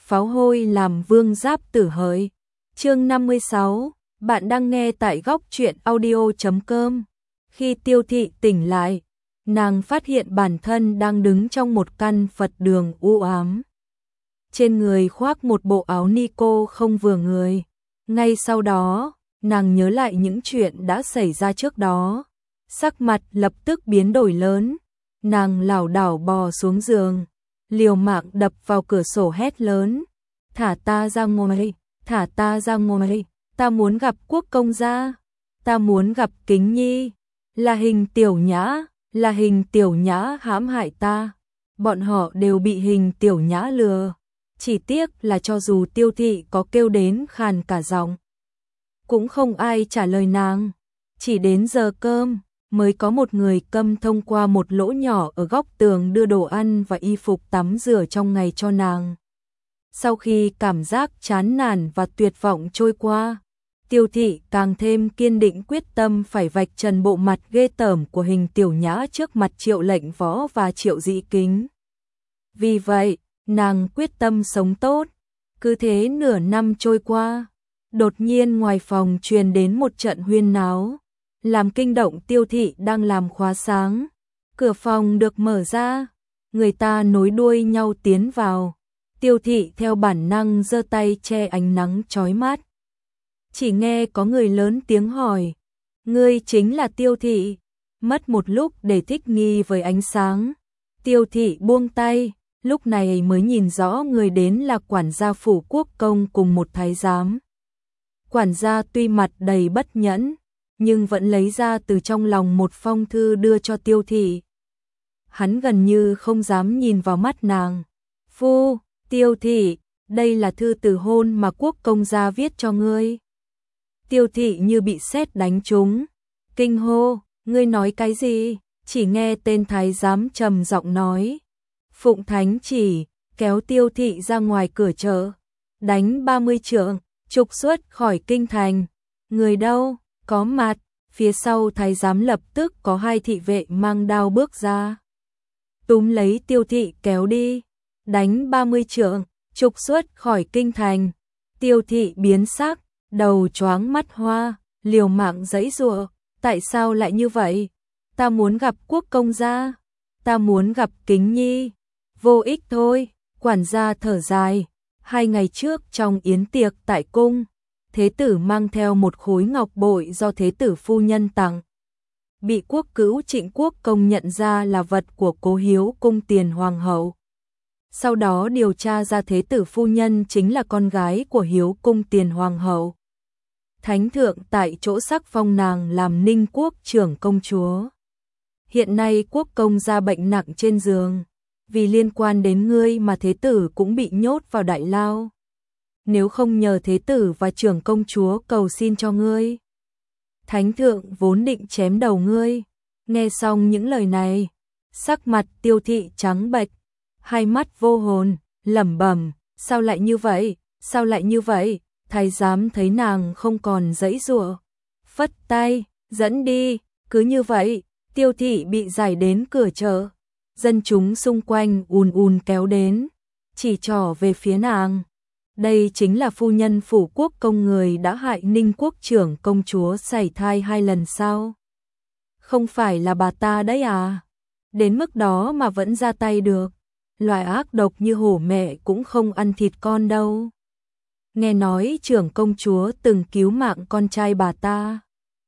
pháo hôi làm vương giáp tử hỡi. Chương 56, bạn đang nghe tại góc truyện audio.com. Khi Tiêu Thị tỉnh lại, nàng phát hiện bản thân đang đứng trong một căn Phật đường u ám. Trên người khoác một bộ áo ni-cô không vừa người. Ngay sau đó, nàng nhớ lại những chuyện đã xảy ra trước đó. Sắc mặt lập tức biến đổi lớn. Nàng lảo đảo bò xuống giường, liều mạng đập vào cửa sổ hét lớn. Thả ta ra ngoài, thả ta ra ngoài, ta muốn gặp Quốc công gia, ta muốn gặp Kính Nhi. Là Hình Tiểu Nhã, là Hình Tiểu Nhã hãm hại ta. Bọn họ đều bị Hình Tiểu Nhã lừa. Chỉ tiếc là cho dù Tiêu Thị có kêu đến khàn cả giọng, cũng không ai trả lời nàng. Chỉ đến giờ cơm, mới có một người câm thông qua một lỗ nhỏ ở góc tường đưa đồ ăn và y phục tắm rửa trong ngày cho nàng. Sau khi cảm giác chán nản và tuyệt vọng trôi qua, Tiêu Thị càng thêm kiên định quyết tâm phải vạch trần bộ mặt ghê tởm của Hình Tiểu Nhã trước mặt Triệu Lệnh Võ và Triệu Dĩ Kính. Vì vậy, nàng quyết tâm sống tốt. Cứ thế nửa năm trôi qua, đột nhiên ngoài phòng truyền đến một trận huyên náo, làm kinh động Tiêu Thị đang làm khóa sáng. Cửa phòng được mở ra, người ta nối đuôi nhau tiến vào. Tiêu Thị theo bản năng giơ tay che ánh nắng chói mắt. Chỉ nghe có người lớn tiếng hỏi, ngươi chính là Tiêu Thị? Mất một lúc để thích nghi với ánh sáng, Tiêu Thị buông tay, lúc này mới nhìn rõ người đến là quản gia phủ quốc công cùng một thái giám. Quản gia tuy mặt đầy bất nhẫn, nhưng vẫn lấy ra từ trong lòng một phong thư đưa cho Tiêu Thị. Hắn gần như không dám nhìn vào mắt nàng. Phu, Tiêu Thị, đây là thư từ hôn mà Quốc công gia viết cho ngươi. Tiêu Thị như bị sét đánh trúng, kinh hô, ngươi nói cái gì? Chỉ nghe tên thái giám trầm giọng nói. Phụng Thánh chỉ, kéo Tiêu Thị ra ngoài cửa chợ, đánh 30 trượng, trục xuất khỏi kinh thành. Người đâu? Có mặt. Phía sau thái giám lập tức có hai thị vệ mang đao bước ra, túm lấy Tiêu Thị kéo đi. Đánh 30 trượng, trục xuất khỏi kinh thành. Tiêu Thị biến sắc, đầu choáng mắt hoa, liều mạng giãy giụa. Tại sao lại như vậy? Ta muốn gặp Quốc công gia, ta muốn gặp Kính Nhi. Vô ích thôi. Quản gia thở dài. 2 ngày trước trong yến tiệc tại cung, Thế tử mang theo một khối ngọc bội do Thế tử phu nhân tặng, bị quốc cữu Trịnh Quốc công nhận ra là vật của Cố Hiếu cung tiền hoàng hậu. Sau đó điều tra ra Thế tử phu nhân chính là con gái của Hiếu cung tiền hoàng hậu. Thánh thượng tại chỗ sắc phong nàng làm Ninh Quốc trưởng công chúa. Hiện nay quốc công gia bệnh nặng trên giường, vì liên quan đến ngươi mà Thế tử cũng bị nhốt vào đại lao. Nếu không nhờ Thế tử và trưởng công chúa cầu xin cho ngươi, Thánh thượng vốn định chém đầu ngươi. Nghe xong những lời này, sắc mặt Tiêu Thị trắng bệch, hai mắt vô hồn, lẩm bẩm, sao lại như vậy, sao lại như vậy? Thái giám thấy nàng không còn giãy giụa, phất tay, dẫn đi. Cứ như vậy, Tiêu Thị bị giải đến cửa chợ. Dân chúng xung quanh ùn ùn kéo đến, chỉ trỏ về phía nàng. Đây chính là phu nhân phủ quốc công người đã hại Ninh Quốc trưởng công chúa sảy thai 2 lần sao? Không phải là bà ta đấy à? Đến mức đó mà vẫn ra tay được. Loại ác độc như hổ mẹ cũng không ăn thịt con đâu. Nghe nói trưởng công chúa từng cứu mạng con trai bà ta.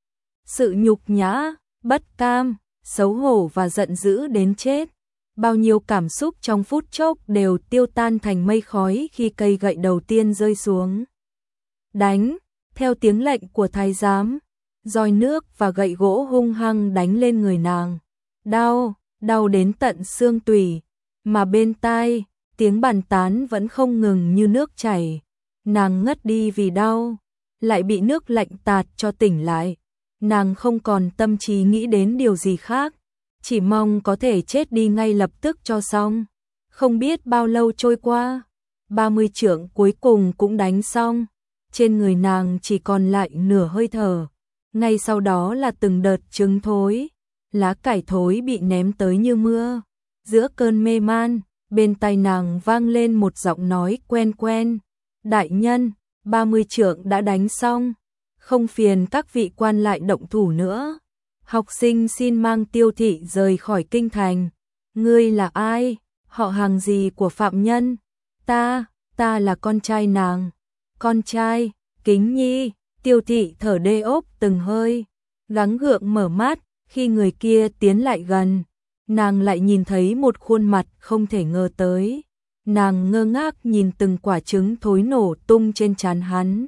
Sự nhục nhã, bất cam, xấu hổ và giận dữ đến chết. Bao nhiêu cảm xúc trong phút chốc đều tiêu tan thành mây khói khi cây gậy đầu tiên rơi xuống. Đánh, theo tiếng lệnh của thái giám, roi nước và gậy gỗ hung hăng đánh lên người nàng. Đau, đau đến tận xương tủy, mà bên tai, tiếng bàn tán vẫn không ngừng như nước chảy. Nàng ngất đi vì đau, lại bị nước lạnh tạt cho tỉnh lại. Nàng không còn tâm trí nghĩ đến điều gì khác, chỉ mong có thể chết đi ngay lập tức cho xong. Không biết bao lâu trôi qua, 30 chưởng cuối cùng cũng đánh xong. Trên người nàng chỉ còn lại nửa hơi thở. Ngay sau đó là từng đợt trứng thối, lá cải thối bị ném tới như mưa. Giữa cơn mê man, bên tai nàng vang lên một giọng nói quen quen. Đại nhân, 30 trượng đã đánh xong, không phiền các vị quan lại động thủ nữa. Học sinh xin mang Tiêu thị rời khỏi kinh thành. Ngươi là ai? Họ hàng gì của phạm nhân? Ta là con trai nàng. Con trai, Kính Nhi. Tiêu thị thở đê ốp từng hơi, gắng gượng mở mắt, khi người kia tiến lại gần, nàng lại nhìn thấy một khuôn mặt không thể ngờ tới. Nàng ngơ ngác nhìn từng quả trứng thối nổ tung trên trán hắn.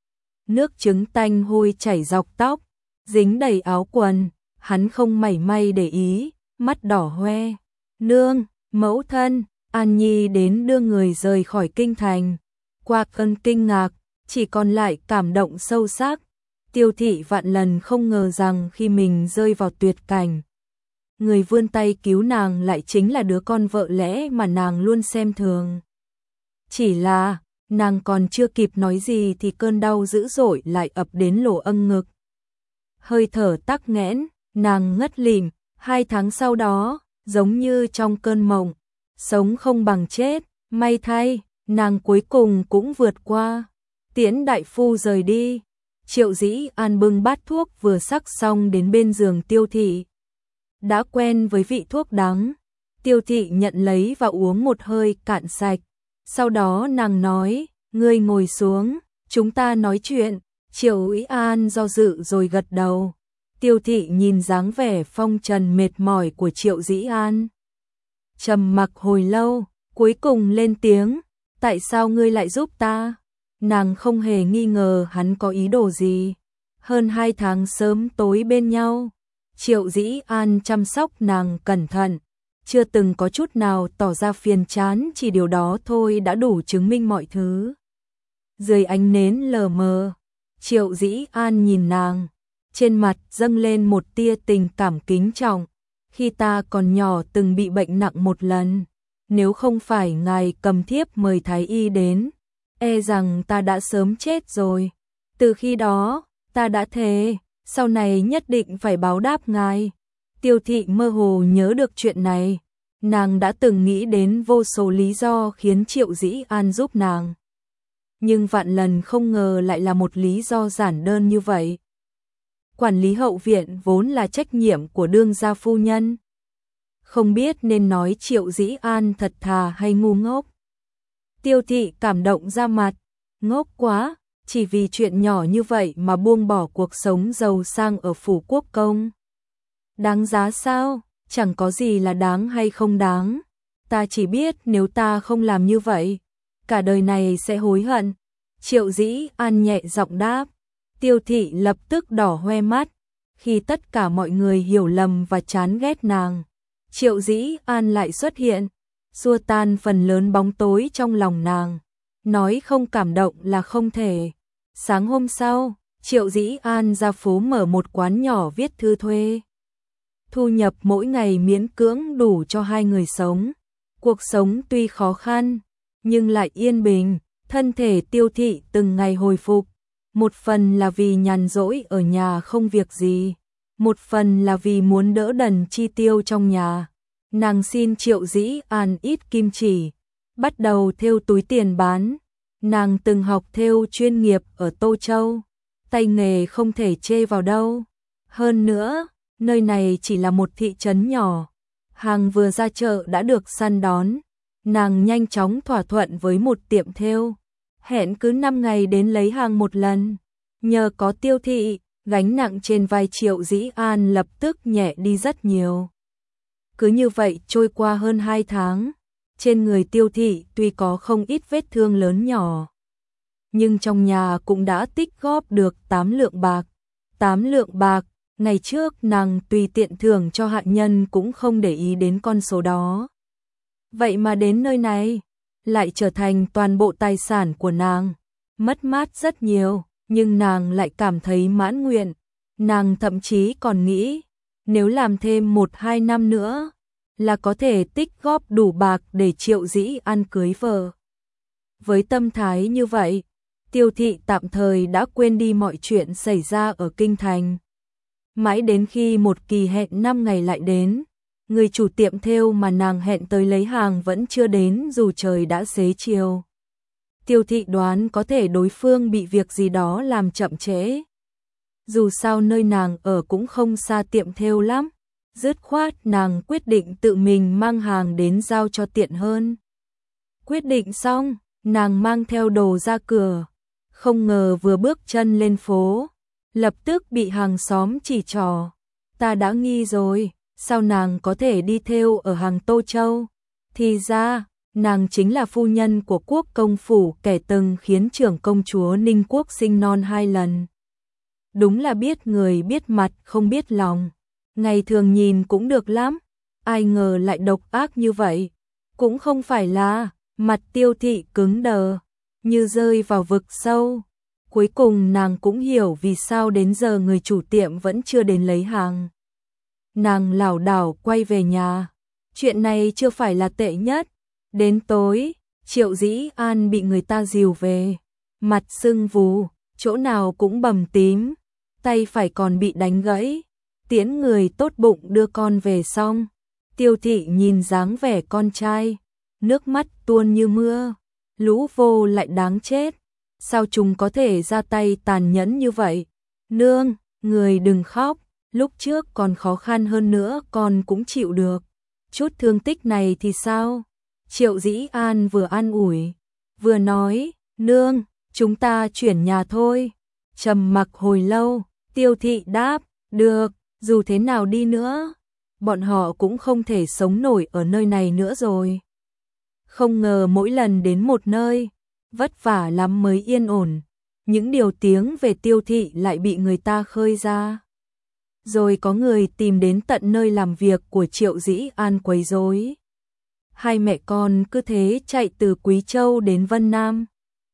Nước trứng tanh hôi chảy dọc tóc, dính đầy áo quần, hắn không mảy may để ý, mắt đỏ hoe. Nương, mẫu thân, An Nhi đến đưa người rời khỏi kinh thành. Qua cơn kinh ngạc, chỉ còn lại cảm động sâu sắc. Tiêu thị vạn lần không ngờ rằng khi mình rơi vào tuyệt cảnh, người vươn tay cứu nàng lại chính là đứa con vợ lẽ mà nàng luôn xem thường. Chỉ là, nàng còn chưa kịp nói gì thì cơn đau dữ dội lại ập đến lỗ âng ngực. Hơi thở tắc nghẽn, nàng ngất lịm, 2 tháng sau đó, giống như trong cơn mộng, sống không bằng chết, may thay, nàng cuối cùng cũng vượt qua. Tiễn đại phu rời đi, Triệu Dĩ An bưng bát thuốc vừa sắc xong đến bên giường Tiêu thị. Đã quen với vị thuốc đắng, Tiêu thị nhận lấy và uống một hơi cạn sạch. Sau đó nàng nói, ngươi ngồi xuống, chúng ta nói chuyện. Triệu Dĩ An do dự rồi gật đầu. Tiêu thị nhìn dáng vẻ phong trần mệt mỏi của Triệu Dĩ An, trầm mặc hồi lâu, cuối cùng lên tiếng, tại sao ngươi lại giúp ta? Nàng không hề nghi ngờ hắn có ý đồ gì. Hơn 2 tháng sớm tối bên nhau, Triệu Dĩ An chăm sóc nàng cẩn thận, chưa từng có chút nào tỏ ra phiền chán, chỉ điều đó thôi đã đủ chứng minh mọi thứ. Dưới ánh nến lờ mờ, Triệu Dĩ An nhìn nàng, trên mặt dâng lên một tia tình cảm kính trọng. Khi ta còn nhỏ từng bị bệnh nặng một lần, nếu không phải ngài cầm thiếp mời thái y đến, e rằng ta đã sớm chết rồi. Từ khi đó, ta đã thề, sau này nhất định phải báo đáp ngài. Tiêu thị mơ hồ nhớ được chuyện này, nàng đã từng nghĩ đến vô số lý do khiến Triệu Dĩ An giúp nàng. Nhưng vạn lần không ngờ lại là một lý do giản đơn như vậy. Quản lý hậu viện vốn là trách nhiệm của đương gia phu nhân. Không biết nên nói Triệu Dĩ An thật thà hay ngu ngốc. Tiêu thị cảm động ra mặt, ngốc quá, chỉ vì chuyện nhỏ như vậy mà buông bỏ cuộc sống giàu sang ở phủ quốc công. Đáng giá sao? Chẳng có gì là đáng hay không đáng. Ta chỉ biết nếu ta không làm như vậy, cả đời này sẽ hối hận. Triệu Dĩ An nhẹ giọng đáp. Tiêu thị lập tức đỏ hoe mắt. Khi tất cả mọi người hiểu lầm và chán ghét nàng, Triệu Dĩ An lại xuất hiện, xua tan phần lớn bóng tối trong lòng nàng. Nói không cảm động là không thể. Sáng hôm sau, Triệu Dĩ An ra phố mở một quán nhỏ viết thư thuê. Thu nhập mỗi ngày miễn cưỡng đủ cho 2 người sống. Cuộc sống tuy khó khăn, nhưng lại yên bình. Thân thể Tiêu thị từng ngày hồi phục. Một phần là vì nhàn rỗi ở nhà không việc gì, một phần là vì muốn đỡ đần chi tiêu trong nhà. Nàng xin Triệu Dĩ An ít kim chỉ, bắt đầu thêu túi tiền bán. Nàng từng học thêu chuyên nghiệp ở Tô Châu, tay nghề không thể chê vào đâu. Hơn nữa, nơi này chỉ là một thị trấn nhỏ, hàng vừa ra chợ đã được săn đón. Nàng nhanh chóng thỏa thuận với một tiệm thêu, hẹn cứ 5 ngày đến lấy hàng một lần. Nhờ có Tiêu thị, gánh nặng trên vai Triệu Dĩ An lập tức nhẹ đi rất nhiều. Cứ như vậy trôi qua hơn 2 tháng, trên người Tiêu thị tuy có không ít vết thương lớn nhỏ, nhưng trong nhà cũng đã tích góp được 8 lượng bạc. 8 lượng bạc, ngày trước nàng tùy tiện thưởng cho hạ nhân cũng không để ý đến con số đó. Vậy mà đến nơi này, lại trở thành toàn bộ tài sản của nàng. Mất mát rất nhiều, nhưng nàng lại cảm thấy mãn nguyện. Nàng thậm chí còn nghĩ, nếu làm thêm 1-2 năm nữa, là có thể tích góp đủ bạc để Triệu Dĩ An cưới vợ. Với tâm thái như vậy, Tiêu thị tạm thời đã quên đi mọi chuyện xảy ra ở kinh thành. Mãi đến khi một kỳ hẹn 5 ngày lại đến, người chủ tiệm thêu mà nàng hẹn tới lấy hàng vẫn chưa đến dù trời đã xế chiều. Tiêu Thị đoán có thể đối phương bị việc gì đó làm chậm trễ. Dù sao nơi nàng ở cũng không xa tiệm thêu lắm, dứt khoát nàng quyết định tự mình mang hàng đến giao cho tiện hơn. Quyết định xong, nàng mang theo đồ ra cửa, không ngờ vừa bước chân lên phố, lập tức bị hàng xóm chỉ trỏ. Ta đã nghi rồi, sao nàng có thể đi thêu ở hàng Tô Châu? Thì ra, nàng chính là phu nhân của Quốc công phủ, kẻ từng khiến trưởng công chúa Ninh Quốc sinh non 2 lần. Đúng là biết người biết mặt không biết lòng. Ngày thường nhìn cũng được lắm, ai ngờ lại độc ác như vậy. Cũng không phải là, mặt Tiêu Thị cứng đờ, như rơi vào vực sâu. Cuối cùng nàng cũng hiểu vì sao đến giờ người chủ tiệm vẫn chưa đến lấy hàng. Nàng lảo đảo quay về nhà. Chuyện này chưa phải là tệ nhất. Đến tối, Triệu Dĩ An bị người ta dìu về, mặt sưng vù, chỗ nào cũng bầm tím, tay phải còn bị đánh gãy. Tiễn người tốt bụng đưa con về xong, Tiêu Thị nhìn dáng vẻ con trai, nước mắt tuôn như mưa. Lũ vô lại đáng chết, sao chúng có thể ra tay tàn nhẫn như vậy? Nương, người đừng khóc, lúc trước còn khó khăn hơn nữa con cũng chịu được. Chút thương tích này thì sao? Triệu Dĩ An vừa an ủi, vừa nói, nương, chúng ta chuyển nhà thôi. Trầm mặc hồi lâu, Tiêu Thị đáp, được, dù thế nào đi nữa, bọn họ cũng không thể sống nổi ở nơi này nữa rồi. Không ngờ mỗi lần đến một nơi, vất vả lắm mới yên ổn, những điều tiếng về Tiêu Thị lại bị người ta khơi ra. Rồi có người tìm đến tận nơi làm việc của Triệu Dĩ An quấy rối. Hai mẹ con cứ thế chạy từ Quý Châu đến Vân Nam.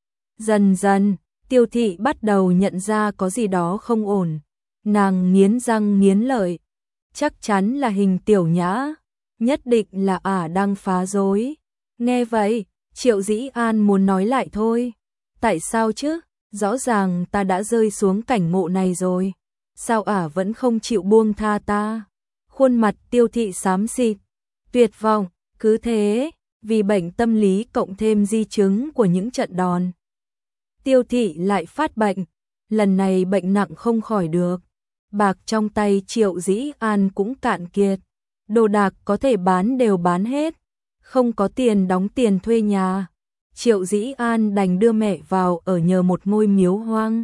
Dần dần, Tiêu Thị bắt đầu nhận ra có gì đó không ổn. Nàng nghiến răng nghiến lợi. Chắc chắn là Hình Tiểu Nhã, nhất định là ả đang phá rối. Nghe vậy, Triệu Dĩ An muốn nói lại thôi. Tại sao chứ? Rõ ràng ta đã rơi xuống cảnh ngộ này rồi. Sao ả vẫn không chịu buông tha ta? Khuôn mặt Tiêu Thị xám xịt, tuyệt vọng. Cứ thế, vì bệnh tâm lý cộng thêm di chứng của những trận đòn, Tiêu Thị lại phát bệnh, lần này bệnh nặng không khỏi được. Bạc trong tay Triệu Dĩ An cũng cạn kiệt, đồ đạc có thể bán đều bán hết, không có tiền đóng tiền thuê nhà. Triệu Dĩ An đành đưa mẹ vào ở nhờ một ngôi miếu hoang.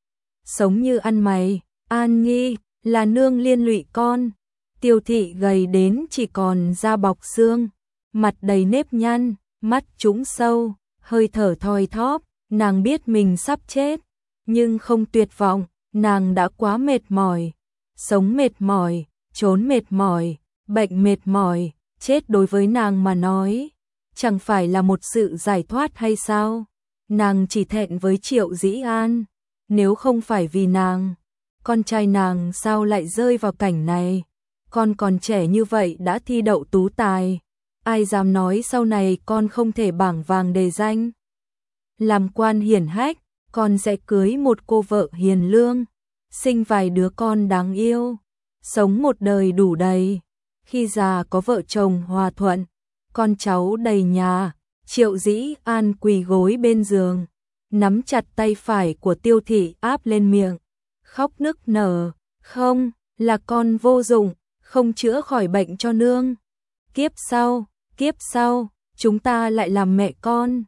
Sống như ăn mày, An Nghi, là nương liên lụy con. Tiêu Thị gầy đến chỉ còn da bọc xương, mặt đầy nếp nhăn, mắt trũng sâu, hơi thở thoi thóp. Nàng biết mình sắp chết, nhưng không tuyệt vọng, nàng đã quá mệt mỏi. Sống mệt mỏi, trốn mệt mỏi, bệnh mệt mỏi, chết đối với nàng mà nói, chẳng phải là một sự giải thoát hay sao? Nàng chỉ thẹn với Triệu Dĩ An, nếu không phải vì nàng, con trai nàng sao lại rơi vào cảnh này? Con còn trẻ như vậy đã thi đậu tú tài, ai dám nói sau này con không thể bảng vàng đề danh. Làm quan hiển hách, con sẽ cưới một cô vợ hiền lương, sinh vài đứa con đáng yêu, sống một đời đủ đầy. Khi già có vợ chồng hòa thuận, con cháu đầy nhà. Triệu Dĩ An quỳ gối bên giường, nắm chặt tay phải của Tiêu Thị áp lên miệng, khóc nức nở. Không, là con vô dụng, không chữa khỏi bệnh cho nương. Kiếp sau, chúng ta lại làm mẹ con.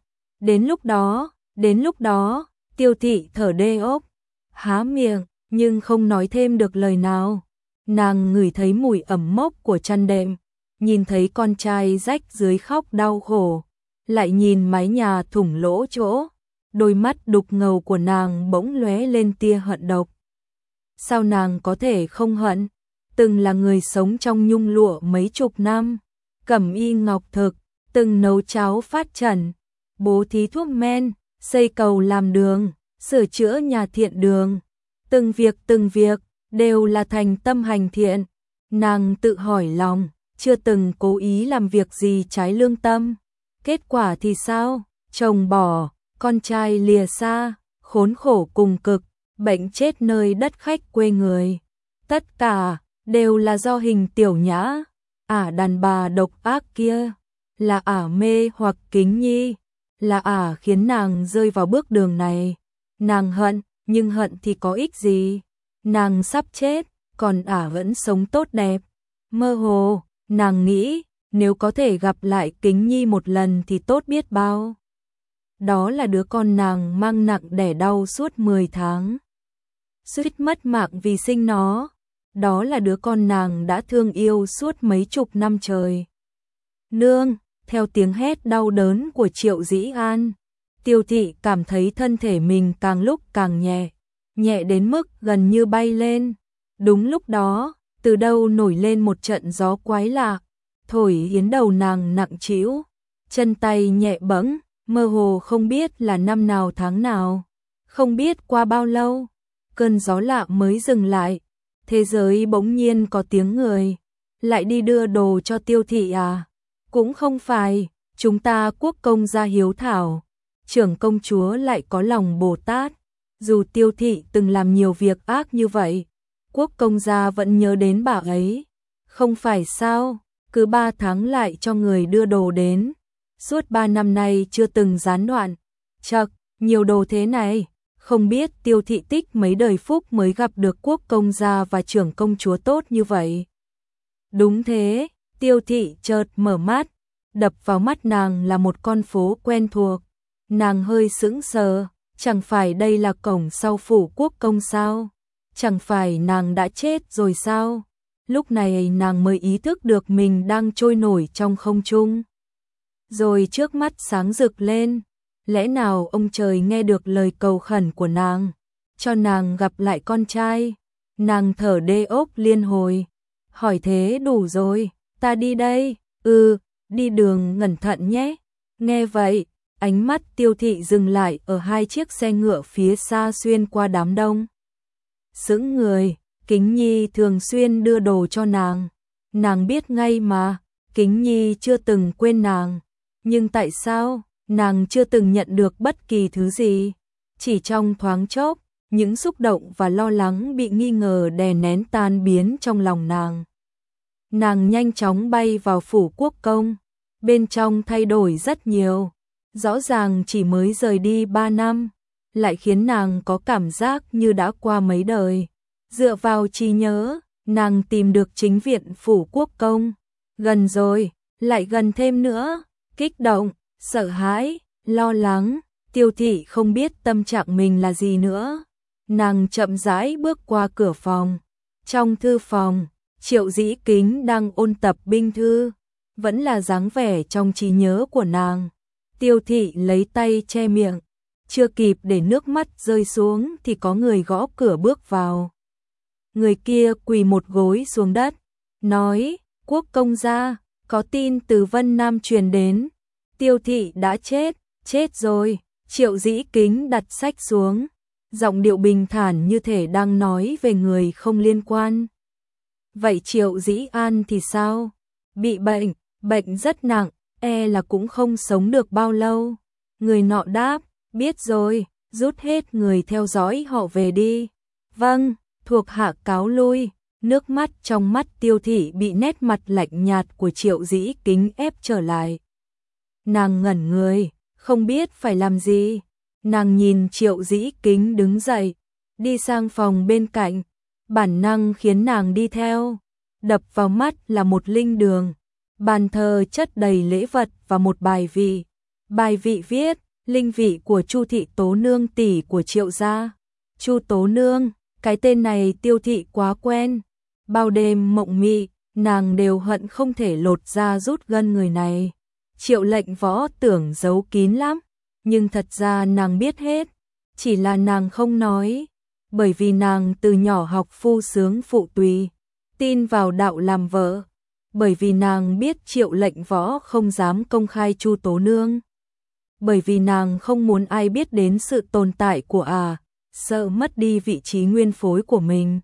Đến lúc đó, Tiêu Thị thở đê ốc, há miệng, nhưng không nói thêm được lời nào. Nàng ngửi thấy mùi ẩm mốc của chăn đệm, nhìn thấy con trai rách dưới khóc đau khổ, lại nhìn mái nhà thủng lỗ chỗ, đôi mắt đục ngầu của nàng bỗng lóe lên tia hận độc. Sao nàng có thể không hận? Từng là người sống trong nhung lụa mấy chục năm, cẩm y ngọc thực, từng nấu cháo phát trần, bố thí thuốc men, xây cầu làm đường, sửa chữa nhà thiện đường. Từng việc đều là thành tâm hành thiện. Nàng tự hỏi lòng, chưa từng cố ý làm việc gì trái lương tâm. Kết quả thì sao? Chồng bỏ, con trai lìa xa, khốn khổ cùng cực, bệnh chết nơi đất khách quê người. Tất cả đều là do Hình Tiểu Nhã. đàn bà độc ác kia, là mê hoặc Kính Nhi, là khiến nàng rơi vào bước đường này. Nàng hận, nhưng hận thì có ích gì? Nàng sắp chết, còn vẫn sống tốt đẹp. Mơ hồ, nàng nghĩ, nếu có thể gặp lại Kính Nhi một lần thì tốt biết bao. Đó là đứa con nàng mang nặng đẻ đau suốt 10 tháng. Suýt mất mạng vì sinh nó. Đó là đứa con nàng đã thương yêu suốt mấy chục năm trời. Nương, theo tiếng hét đau đớn của Triệu Dĩ An, Tiêu Thị cảm thấy thân thể mình càng lúc càng nhẹ, nhẹ đến mức gần như bay lên. Đúng lúc đó, từ đâu nổi lên một trận gió quái lạ, thổi yến đầu nàng nặng trĩu, chân tay nhẹ bẫng, mơ hồ không biết là năm nào tháng nào, không biết qua bao lâu, cơn gió lạ mới dừng lại, thế giới bỗng nhiên có tiếng người, lại đi đưa đồ cho Tiêu Thị à? Cũng không phải, chúng ta quốc công gia hiếu thảo, trưởng công chúa lại có lòng Bồ Tát, dù Tiêu Thị từng làm nhiều việc ác như vậy, quốc công gia vẫn nhớ đến bà ấy, không phải sao? Cứ 3 tháng lại cho người đưa đồ đến, suốt 3 năm nay chưa từng gián đoạn. Chậc, nhiều đồ thế này, không biết Tiêu Thị tích mấy đời phúc mới gặp được quốc công gia và trưởng công chúa tốt như vậy. Đúng thế, Tiêu Thị chợt mở mắt, đập vào mắt nàng là một con phố quen thuộc. Nàng hơi sững sờ, chẳng phải đây là cổng sau phủ quốc công sao? Chẳng phải nàng đã chết rồi sao? Lúc này nàng mới ý thức được mình đang trôi nổi trong không trung. Rồi trước mắt sáng rực lên, lẽ nào ông trời nghe được lời cầu khẩn của nàng, cho nàng gặp lại con trai. Nàng thở đê ốc liên hồi, hỏi thế đủ rồi, ta đi đây, đi đường cẩn thận nhé. Nghe vậy, ánh mắt Tiêu Thị dừng lại ở 2 chiếc xe ngựa phía xa xuyên qua đám đông. Sững người, Kính Nhi thường xuyên đưa đồ cho nàng biết ngay mà, Kính Nhi chưa từng quên nàng, nhưng tại sao nàng chưa từng nhận được bất kỳ thứ gì? Chỉ trong thoáng chốc, những xúc động và lo lắng bị nghi ngờ đè nén tan biến trong lòng nàng. Nàng nhanh chóng bay vào phủ quốc công, bên trong thay đổi rất nhiều, rõ ràng chỉ mới rời đi 3 năm, lại khiến nàng có cảm giác như đã qua mấy đời. Dựa vào trí nhớ, nàng tìm được chính viện phủ quốc công. Gần rồi, lại gần thêm nữa, kích động, sợ hãi, lo lắng, Tiêu Thị không biết tâm trạng mình là gì nữa. Nàng chậm rãi bước qua cửa phòng. Trong thư phòng, Triệu Dĩ Kính đang ôn tập binh thư, vẫn là dáng vẻ trong trí nhớ của nàng. Tiêu Thị lấy tay che miệng, chưa kịp để nước mắt rơi xuống thì có người gõ cửa bước vào. Người kia quỳ một gối xuống đất, nói, quốc công gia, có tin từ Vân Nam truyền đến, Tiêu Thị đã chết rồi. Triệu Dĩ Kính đặt sách xuống, giọng điệu bình thản như thể đang nói về người không liên quan. Vậy Triệu Dĩ An thì sao? Bị bệnh rất nặng, là cũng không sống được bao lâu. Người nọ đáp, biết rồi, rút hết người theo dõi họ về đi. Vâng, thuộc hạ cáo lui. Nước mắt trong mắt Tiêu Thị bị nét mặt lạnh nhạt của Triệu Dĩ Kính ép trở lại. Nàng ngẩn người, không biết phải làm gì. Nàng nhìn Triệu Dĩ Kính đứng dậy, đi sang phòng bên cạnh, bản năng khiến nàng đi theo. Đập vào mắt là một linh đường, bàn thờ chất đầy lễ vật và một bài vị. Bài vị viết, linh vị của Chu thị Tố Nương tỷ của Triệu gia. Chu Tố Nương, cái tên này Tiêu Thị quá quen. Bao đêm mộng mị, nàng đều hận không thể lột da rút gân người này. Triệu Lệnh Võ tưởng giấu kín lắm, nhưng thật ra nàng biết hết, chỉ là nàng không nói, bởi vì nàng từ nhỏ học phu sướng phụ tùy, tin vào đạo làm vợ, bởi vì nàng biết Triệu Lệnh Võ không dám công khai Chu Tố Nương, bởi vì nàng không muốn ai biết đến sự tồn tại của sợ mất đi vị trí nguyên phối của mình.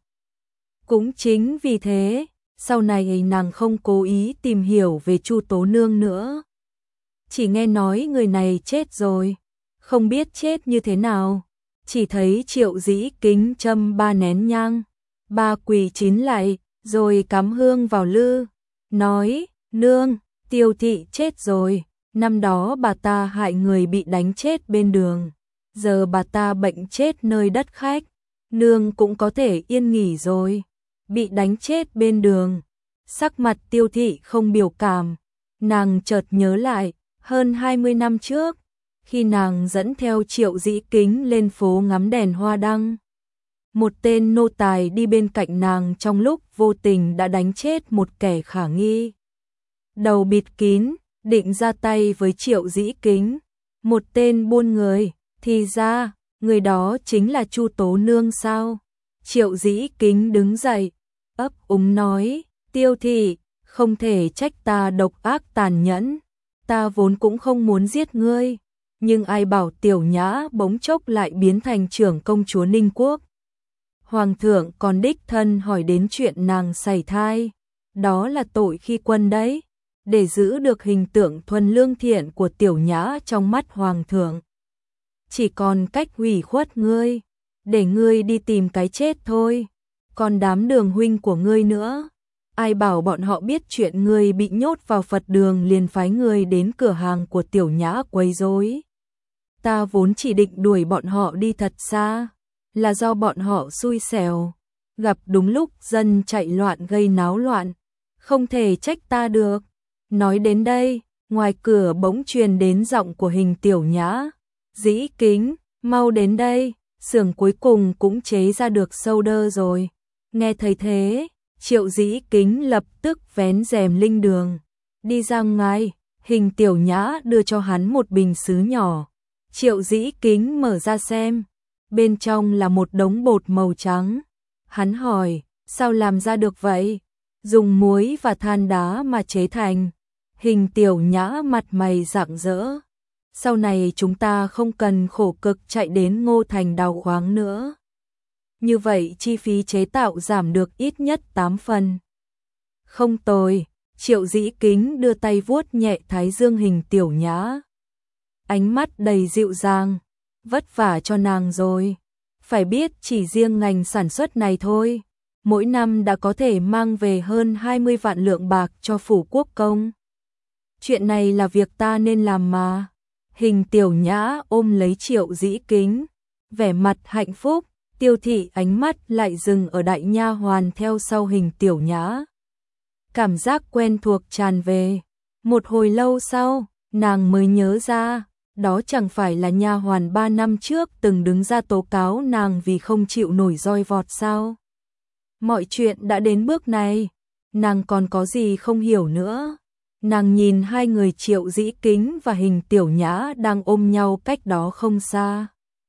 Cũng chính vì thế, sau này nàng không cố ý tìm hiểu về Chu Tố Nương nữa. Chỉ nghe nói người này chết rồi, không biết chết như thế nào, chỉ thấy Triệu Dĩ Kính châm 3 nén nhang, 3 quỳ 9 lạy, rồi cắm hương vào lư. nói, nương, Tiêu thị chết rồi, năm đó bà ta hại người bị đánh chết bên đường, giờ bà ta bệnh chết nơi đất khách, nương cũng có thể yên nghỉ rồi. Bị đánh chết bên đường, sắc mặt Tiêu thị không biểu cảm, nàng chợt nhớ lại, hơn 20 năm trước, khi nàng dẫn theo Triệu Dĩ Kính lên phố ngắm đèn hoa đăng. Một tên nô tài đi bên cạnh nàng trong lúc vô tình đã đánh chết một kẻ khả nghi. Đầu bịt kín, định ra tay với Triệu Dĩ Kính, một tên buôn người, thì ra, người đó chính là Chu Tố Nương sao? Triệu Dĩ Kính đứng dậy, ấp úng nói, Tiêu thị, không thể trách ta độc ác tàn nhẫn, ta vốn cũng không muốn giết ngươi, nhưng ai bảo Tiểu Nhã bỗng chốc lại biến thành trưởng công chúa Ninh Quốc. Hoàng thượng còn đích thân hỏi đến chuyện nàng sảy thai, đó là tội khi quân đấy, để giữ được hình tượng thuần lương thiện của Tiểu Nhã trong mắt Hoàng thượng. Chỉ còn cách hủy khuất ngươi, để ngươi đi tìm cái chết thôi, còn đám đường huynh của ngươi nữa. Ai bảo bọn họ biết chuyện ngươi bị nhốt vào Phật đường liền phái ngươi đến cửa hàng của Tiểu Nhã quấy rối. Ta vốn chỉ định đuổi bọn họ đi thật xa, là do bọn họ xui xẻo, gặp đúng lúc dân chạy loạn gây náo loạn, không thể trách ta được. Nói đến đây, ngoài cửa bỗng truyền đến giọng của Hình Tiểu Nhã, Dĩ Kính, mau đến đây, xưởng cuối cùng cũng chế ra được sâu đơ rồi. Nghe thấy thế, Triệu Dĩ Kính lập tức vén rèm linh đường, đi ra ngoài. Hình Tiểu Nhã đưa cho hắn một bình sứ nhỏ. Triệu Dĩ Kính mở ra xem, bên trong là một đống bột màu trắng. Hắn hỏi, sao làm ra được vậy? Dùng muối và than đá mà chế thành. Hình Tiểu Nhã mặt mày rạng rỡ. Sau này chúng ta không cần khổ cực chạy đến Ngô Thành đào khoáng nữa. Như vậy chi phí chế tạo giảm được ít nhất 8 phần. Không tồi, Triệu Dĩ Kính đưa tay vuốt nhẹ thái dương Hình Tiểu Nhã. Ánh mắt đầy dịu dàng, vất vả cho nàng rồi. Phải biết chỉ riêng ngành sản xuất này thôi, mỗi năm đã có thể mang về hơn 20 vạn lượng bạc cho phủ quốc công. Chuyện này là việc ta nên làm mà. Hình Tiểu Nhã ôm lấy Triệu Dĩ Kính, vẻ mặt hạnh phúc. Tiêu thị ánh mắt lại dừng ở đại nha hoàn theo sau Hình Tiểu Nhã. Cảm giác quen thuộc tràn về. Một hồi lâu sau, nàng mới nhớ ra, đó chẳng phải là nha hoàn 3 năm trước từng đứng ra tố cáo nàng vì không chịu nổi roi vọt sao? Mọi chuyện đã đến bước này, nàng còn có gì không hiểu nữa. Nàng nhìn hai người Triệu Dĩ Kính và Hình Tiểu Nhã đang ôm nhau cách đó không xa.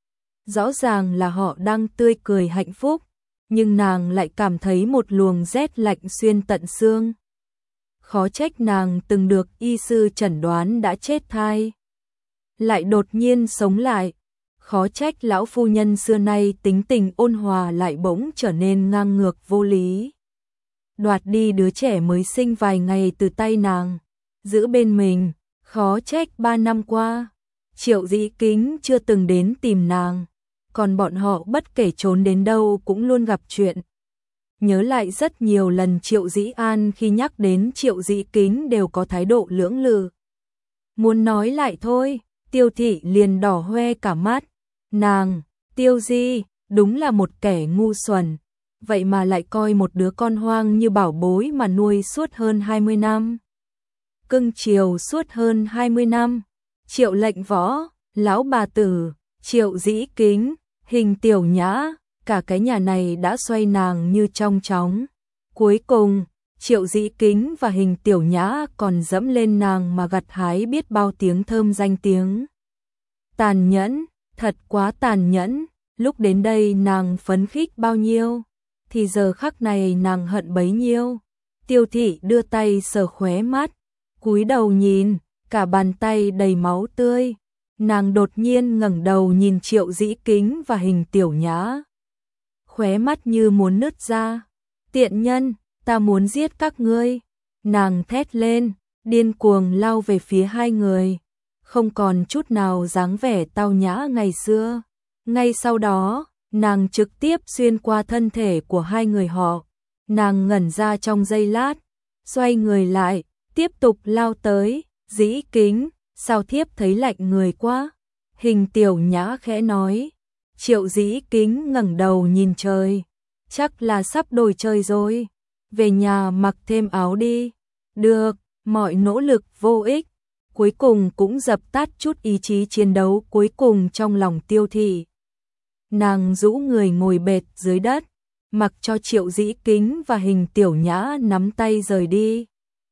Rõ ràng là họ đang tươi cười hạnh phúc, nhưng nàng lại cảm thấy một luồng rét lạnh xuyên tận xương. Khó trách nàng từng được y sư chẩn đoán đã chết thai, lại đột nhiên sống lại. Khó trách lão phu nhân xưa nay tính tình ôn hòa lại bỗng trở nên ngang ngược vô lý. Đoạt đi đứa trẻ mới sinh vài ngày từ tay nàng, giữ bên mình. Khó trách 3 năm qua, Triệu Dĩ Kính chưa từng đến tìm nàng, còn bọn họ bất kể trốn đến đâu cũng luôn gặp chuyện. Nhớ lại rất nhiều lần Triệu Dĩ An khi nhắc đến Triệu Dĩ Kính đều có thái độ lưỡng lự. Muốn nói lại thôi, Tiêu thị liền đỏ hoe cả mắt. Nàng, Tiêu Di, đúng là một kẻ ngu xuẩn, vậy mà lại coi một đứa con hoang như bảo bối mà nuôi suốt hơn 20 năm. Cưng chiều suốt hơn 20 năm. Triệu Lệnh Võ, lão bà tử, Triệu Dĩ Kính, Hình Tiểu Nhã, cả cái nhà này đã xoay nàng như trong chóng. Cuối cùng, Triệu Dĩ Kính và Hình Tiểu Nhã còn dẫm lên nàng mà gặt hái biết bao tiếng thơm danh tiếng. Tàn nhẫn, thật quá tàn nhẫn, lúc đến đây nàng phấn khích bao nhiêu, thì giờ khắc này nàng hận bấy nhiêu. Tiêu thị đưa tay sờ khóe mắt, cúi đầu nhìn, cả bàn tay đầy máu tươi. Nàng đột nhiên ngẩng đầu nhìn Triệu Dĩ Kính và Hình Tiểu Nhã. Khóe mắt như muốn nứt ra. Tiện nhân, ta muốn giết các ngươi. Nàng thét lên, điên cuồng lao về phía hai người. Không còn chút nào dáng vẻ tao nhã ngày xưa. Ngay sau đó, nàng trực tiếp xuyên qua thân thể của hai người họ. Nàng ngẩn ra trong giây lát, xoay người lại, tiếp tục lao tới, Dĩ Kính, sao thiếp thấy lạnh người quá? Hình Tiểu Nhã khẽ nói. Triệu Dĩ Kính ngẩng đầu nhìn trời, chắc là sắp đổi trời rồi, về nhà mặc thêm áo đi. Được, mọi nỗ lực vô ích, cuối cùng cũng dập tắt chút ý chí chiến đấu cuối cùng trong lòng Tiêu Thị. Nàng rũ người ngồi bệt dưới đất, mặc cho Triệu Dĩ Kính và Hình Tiểu Nhã nắm tay rời đi.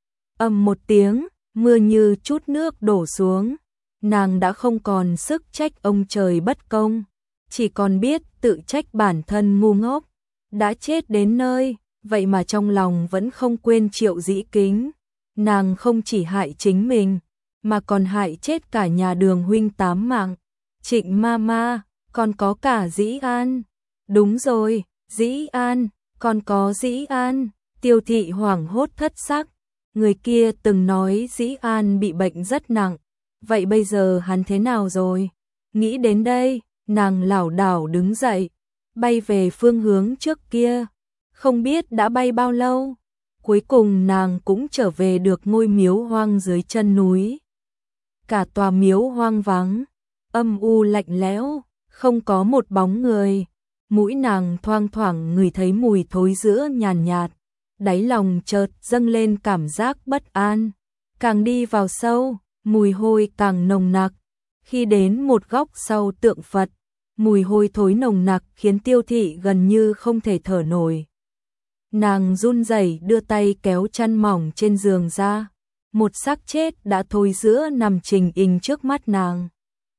Ầm một tiếng, mưa như chút nước đổ xuống, nàng đã không còn sức trách ông trời bất công, chỉ còn biết tự trách bản thân ngu ngốc, đã chết đến nơi, vậy mà trong lòng vẫn không quên Triệu Dĩ Kính. Nàng không chỉ hại chính mình, mà còn hại chết cả nhà Đường huynh 8 mạng. Trịnh Mama, còn có cả Dĩ An. Đúng rồi, Dĩ An, còn có Dĩ An. Tiêu Thị hoảng hốt thất sắc. Người kia từng nói Dĩ An bị bệnh rất nặng, vậy bây giờ hắn thế nào rồi? Nghĩ đến đây, nàng lảo đảo đứng dậy, bay về phương hướng trước kia. Không biết đã bay bao lâu, cuối cùng nàng cũng trở về được ngôi miếu hoang dưới chân núi. Cả tòa miếu hoang vắng, âm u lạnh lẽo, không có một bóng người. Mũi nàng thoang thoảng ngửi thấy mùi thối rữa nhàn nhạt, đáy lòng chợt dâng lên cảm giác bất an. Càng đi vào sâu, mùi hôi càng nồng nặc. Khi đến một góc sau tượng Phật, mùi hôi thối nồng nặc khiến Tiêu Thị gần như không thể thở nổi. Nàng run rẩy đưa tay kéo chăn mỏng trên giường ra, một xác chết đã thối rữa nằm trình hình trước mắt nàng.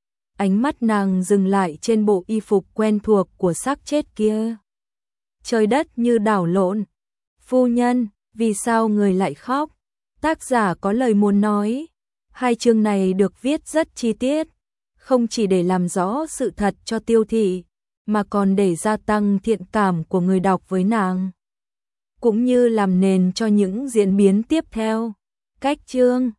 Ánh mắt nàng dừng lại trên bộ y phục quen thuộc của xác chết kia. Trời đất như đảo lộn. Phu nhân, vì sao người lại khóc? Tác giả có lời muốn nói. Hai chương này được viết rất chi tiết, không chỉ để làm rõ sự thật cho Tiêu Thị, mà còn để gia tăng thiện cảm của người đọc với nàng, cũng như làm nền cho những diễn biến tiếp theo. Cách chương